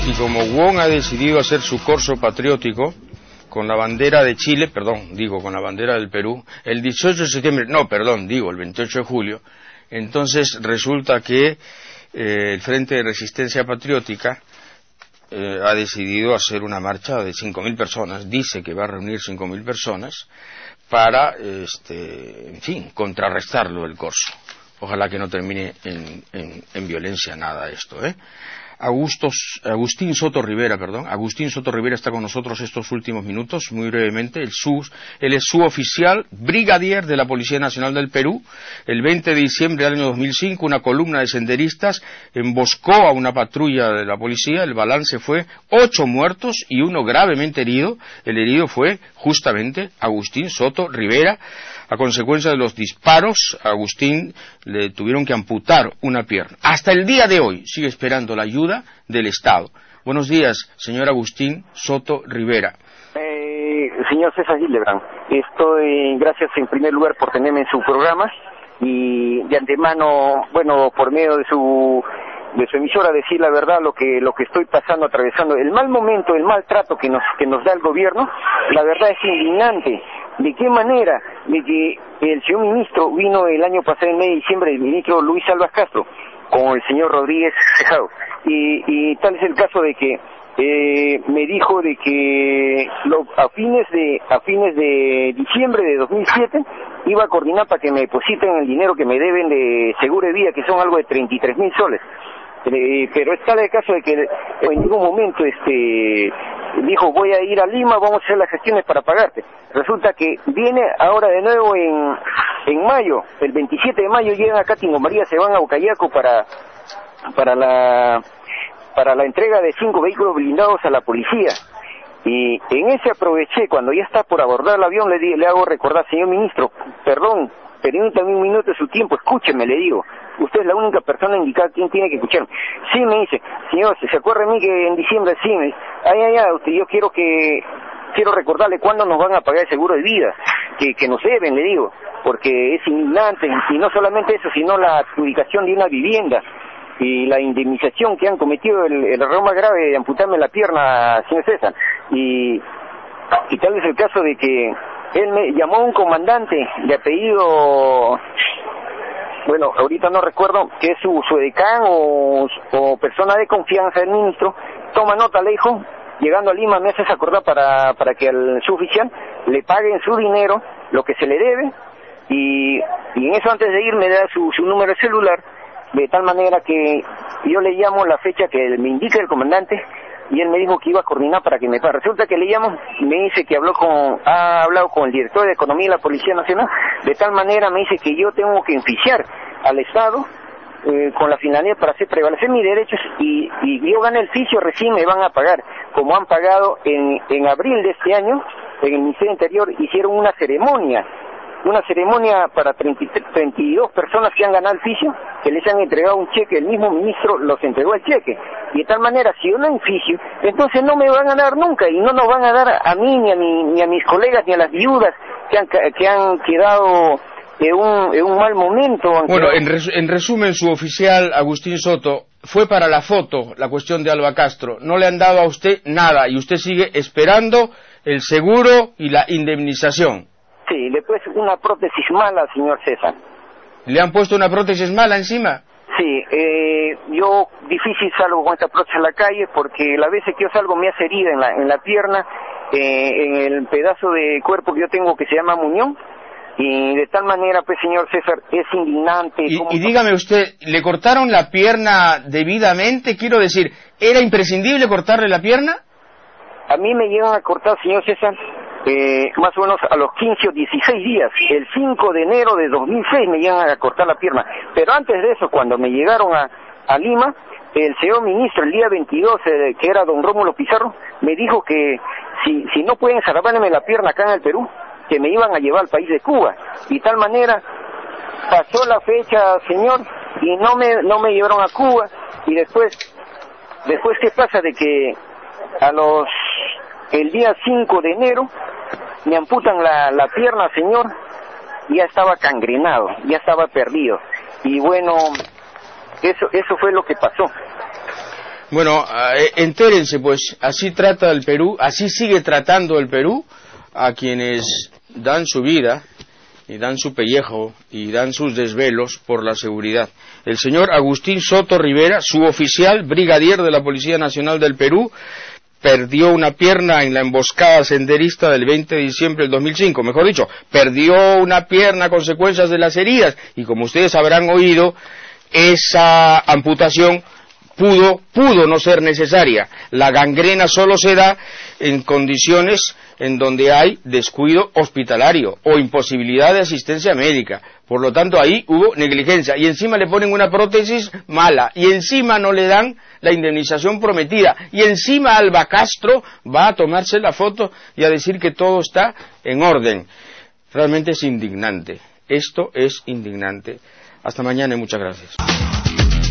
Y como Wong ha decidido hacer su corso patriótico con la bandera de Chile, con la bandera del Perú, el 18 de septiembre, el 28 de julio, entonces resulta que el Frente de Resistencia Patriótica ha decidido hacer una marcha de 5.000 personas, dice que va a reunir 5.000 personas para, contrarrestarlo el corso. Ojalá que no termine en violencia nada esto, Agustín Soto Rivera está con nosotros estos últimos minutos, muy brevemente. Él es suboficial brigadier de la Policía Nacional del Perú. El 20 de diciembre del año 2005, una columna de senderistas emboscó a una patrulla de la policía. El balance fue 8 muertos y 1 gravemente herido. El herido fue justamente Agustín Soto Rivera. A consecuencia de los disparos, a Agustín le tuvieron que amputar una pierna. Hasta el día de hoy sigue esperando la ayuda del Estado. Buenos días, señor Agustín Soto Rivera. Señor César Gildebrand, gracias en primer lugar por tenerme en su programa y de antemano, por medio de su emisora, decir la verdad, lo que estoy atravesando, el mal momento, el mal trato que nos da el gobierno. La verdad es indignante. ¿De qué manera? De que el señor ministro vino el año pasado, en mes de diciembre, el ministro Luis Albas Castro, con el señor Rodríguez Cejado, y tal es el caso de que me dijo de que a fines de diciembre de 2007 iba a coordinar para que me depositen el dinero que me deben de seguro de vida, que son algo de 33.000 soles. Pero está el caso de que en ningún momento dijo, voy a ir a Lima, vamos a hacer las gestiones para pagarte. Resulta que viene ahora de nuevo en mayo, el 27 de mayo llegan acá a Tingo María, se van a Ucayaco para la entrega de 5 vehículos blindados a la policía. Y en ese aproveché, cuando ya está por abordar el avión, le hago recordar, señor ministro, perdón, permítame un minuto de su tiempo, escúcheme, le digo. Usted es la única persona indicada quien tiene que escucharme. Sí, me dice, señor, ¿se acuerda de mí que en diciembre sí? Me dice, yo quiero recordarle cuándo nos van a pagar el seguro de vida, que nos deben, le digo, porque es indignante, y no solamente eso, sino la adjudicación de una vivienda y la indemnización que han cometido el error más grave de amputarme la pierna, señor César. Y tal vez el caso de que él me llamó a un comandante de apellido, ahorita no recuerdo, que es su edecán o persona de confianza del ministro. Toma nota, le dijo, llegando a Lima me haces acordar para que al suboficial le paguen su dinero, lo que se le debe, y en eso antes de ir me da su número de celular, de tal manera que yo le llamo la fecha que me indica el comandante, y él me dijo que iba a coordinar para que me pague. Resulta que le llamo, me dice que ha hablado con el director de Economía de la Policía Nacional, de tal manera me dice que yo tengo que enjuiciar al Estado con la finalidad para hacer prevalecer mis derechos, y yo gane el juicio, recién me van a pagar, como han pagado en abril de este año. En el Ministerio Interior hicieron una ceremonia para 32 personas que han ganado el juicio, que les han entregado un cheque, el mismo ministro los entregó el cheque, y de tal manera, si yo no enjuicio, entonces no me van a dar nunca, y no nos van a dar a mí, ni a mis colegas, ni a las viudas que han quedado en un mal momento. Bueno, en resumen, su oficial, Agustín Soto, fue para la foto la cuestión de Alba Castro, no le han dado a usted nada, y usted sigue esperando el seguro y la indemnización. Sí, después una prótesis mala, señor César. ¿Le han puesto una prótesis mala encima? Sí, yo difícil salgo con esta prótesis a la calle, porque la vez que yo salgo me hace herida en la pierna, en el pedazo de cuerpo que yo tengo que se llama muñón, y de tal manera, pues, señor César, es indignante. Y dígame usted, ¿le cortaron la pierna debidamente? Quiero decir, ¿era imprescindible cortarle la pierna? A mí me llegan a cortar, señor César, más o menos a los 15 o 16 días. El 5 de enero de 2006 me llegan a cortar la pierna. Pero antes de eso, cuando me llegaron a Lima, el señor ministro, el día 22, que era don Rómulo Pizarro, me dijo que si no pueden salvarme la pierna acá en el Perú, que me iban a llevar al país de Cuba. Y tal manera pasó la fecha, señor, y no me llevaron a Cuba. Y después ¿qué pasa? De que el día 5 de enero me amputan la pierna, señor, ya estaba cangrenado, ya estaba perdido. Y bueno, eso fue lo que pasó. Bueno, entérense pues, así trata el Perú, así sigue tratando el Perú a quienes dan su vida y dan su pellejo y dan sus desvelos por la seguridad. El señor Agustín Soto Rivera, suboficial, brigadier de la Policía Nacional del Perú, perdió una pierna en la emboscada senderista del 20 de diciembre del 2005, mejor dicho, perdió una pierna a consecuencias de las heridas, y como ustedes habrán oído, esa amputación pudo no ser necesaria. La gangrena solo se da en condiciones en donde hay descuido hospitalario o imposibilidad de asistencia médica. Por lo tanto, ahí hubo negligencia. Y encima le ponen una prótesis mala. Y encima no le dan la indemnización prometida. Y encima Alba Castro va a tomarse la foto y a decir que todo está en orden. Realmente es indignante. Esto es indignante. Hasta mañana y muchas gracias.